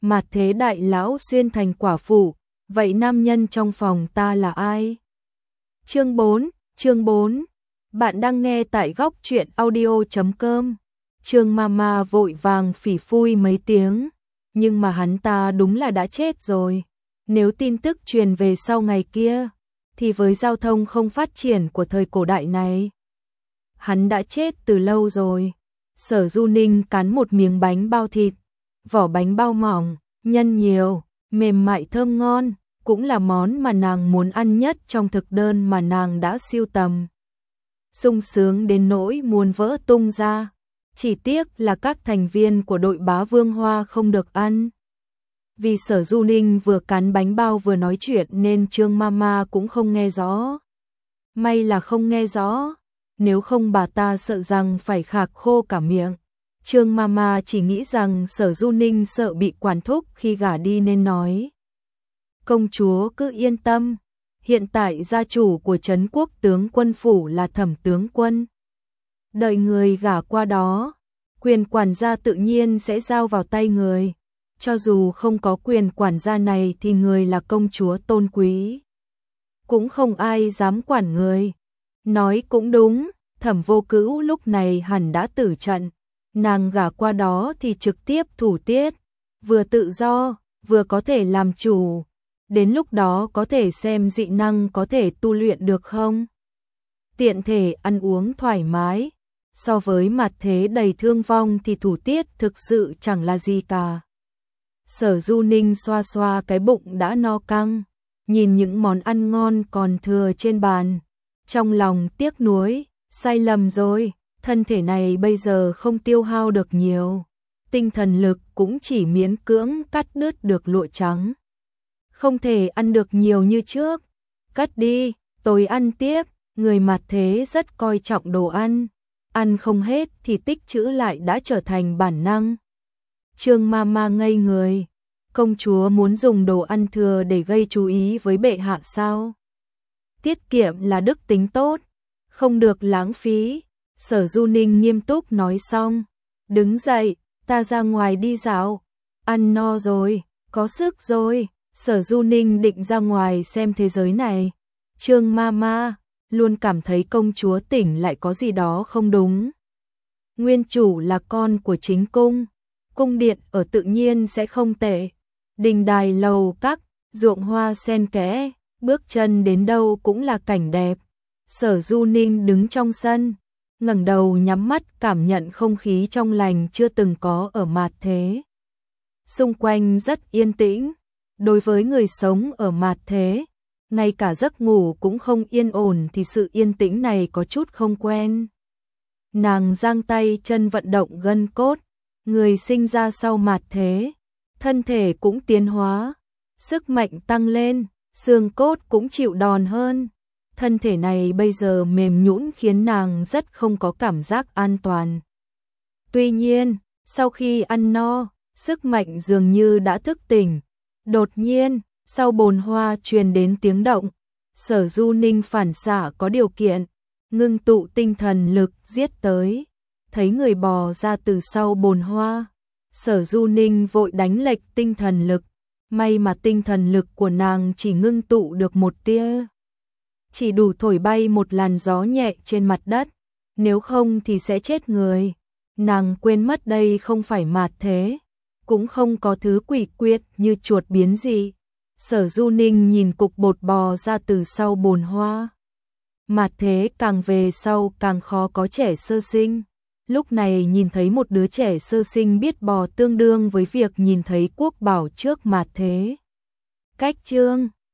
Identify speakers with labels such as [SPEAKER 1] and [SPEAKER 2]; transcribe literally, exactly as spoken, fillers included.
[SPEAKER 1] Mạt thế đại lão xuyên thành quả phụ, vậy nam nhân trong phòng ta là ai? Chương bốn, chương bốn. Bạn đang nghe tại góc truyện audio chấm com. Trương Mama vội vàng phỉ phui mấy tiếng, nhưng mà hắn ta đúng là đã chết rồi. Nếu tin tức truyền về sau ngày kia, thì với giao thông không phát triển của thời cổ đại này, hắn đã chết từ lâu rồi. Sở Du Ninh cắn một miếng bánh bao thịt, vỏ bánh bao mỏng, nhân nhiều, mềm mại thơm ngon, cũng là món mà nàng muốn ăn nhất trong thực đơn mà nàng đã sưu tầm. Sung sướng đến nỗi muốn vỡ tung ra, chỉ tiếc là các thành viên của đội Bá Vương Hoa không được ăn. Vì Sở Du Ninh vừa cắn bánh bao vừa nói chuyện nên Trương Mama cũng không nghe rõ. May là không nghe rõ, nếu không bà ta sợ rằng phải khạc khô cả miệng. Trương Mama chỉ nghĩ rằng Sở Du Ninh sợ bị quản thúc khi gả đi nên nói: công chúa cứ yên tâm, hiện tại gia chủ của Trấn Quốc tướng quân phủ là Thẩm tướng quân. Đợi người gả qua đó, quyền quản gia tự nhiên sẽ giao vào tay người. Cho dù không có quyền quản gia này thì người là công chúa tôn quý, cũng không ai dám quản người. Nói cũng đúng, Thẩm Vô Cữu lúc này hẳn đã tử trận. Nàng gả qua đó thì trực tiếp thủ tiết, vừa tự do, vừa có thể làm chủ. Đến lúc đó có thể xem dị năng có thể tu luyện được không? Tiện thể ăn uống thoải mái. So với mặt thế đầy thương vong thì thủ tiết thực sự chẳng là gì cả. Sở Du Ninh xoa xoa cái bụng đã no căng, nhìn những món ăn ngon còn thừa trên bàn, trong lòng tiếc nuối, sai lầm rồi, thân thể này bây giờ không tiêu hao được nhiều, tinh thần lực cũng chỉ miễn cưỡng cắt đứt được lụa trắng, không thể ăn được nhiều như trước. Cất đi, tôi ăn tiếp. Người mặt thế rất coi trọng đồ ăn, ăn không hết thì tích trữ lại đã trở thành bản năng. Trương Mama ngây người, công chúa muốn dùng đồ ăn thừa để gây chú ý với bệ hạ sao? Tiết kiệm là đức tính tốt, không được lãng phí. Sở Du Ninh nghiêm túc nói xong, đứng dậy, ta ra ngoài đi dạo, ăn no rồi, có sức rồi. Sở Du Ninh định ra ngoài xem thế giới này. Trương Mama luôn cảm thấy công chúa tỉnh lại có gì đó không đúng. Nguyên chủ là con của chính cung, cung điện ở tự nhiên sẽ không tệ. Đình đài lầu các, ruộng hoa sen kẽ, bước chân đến đâu cũng là cảnh đẹp. Sở Du Ninh đứng trong sân, ngẩng đầu nhắm mắt cảm nhận không khí trong lành chưa từng có ở mạt thế. Xung quanh rất yên tĩnh, đối với người sống ở mạt thế, ngay cả giấc ngủ cũng không yên ổn thì sự yên tĩnh này có chút không quen. Nàng giang tay chân vận động gân cốt, người sinh ra sau mạt thế, thân thể cũng tiến hóa, sức mạnh tăng lên, xương cốt cũng chịu đòn hơn. Thân thể này bây giờ mềm nhũn khiến nàng rất không có cảm giác an toàn. Tuy nhiên, sau khi ăn no, sức mạnh dường như đã thức tỉnh. Đột nhiên, sau bồn hoa truyền đến tiếng động, Sở Du Ninh phản xạ có điều kiện, ngưng tụ tinh thần lực giết tới. Thấy người bò ra từ sau bồn hoa, Sở Du Ninh vội đánh lệch tinh thần lực, may mà tinh thần lực của nàng chỉ ngưng tụ được một tia, chỉ đủ thổi bay một làn gió nhẹ trên mặt đất, nếu không thì sẽ chết người. Nàng quên mất đây không phải mạt thế, cũng không có thứ quỷ quyệt như chuột biến gì. Sở Du Ninh nhìn cục bột bò ra từ sau bồn hoa. Mạt thế càng về sau càng khó có trẻ sơ sinh. Lúc này nhìn thấy một đứa trẻ sơ sinh biết bò tương đương với việc nhìn thấy quốc bảo trước mạt thế. Cách chương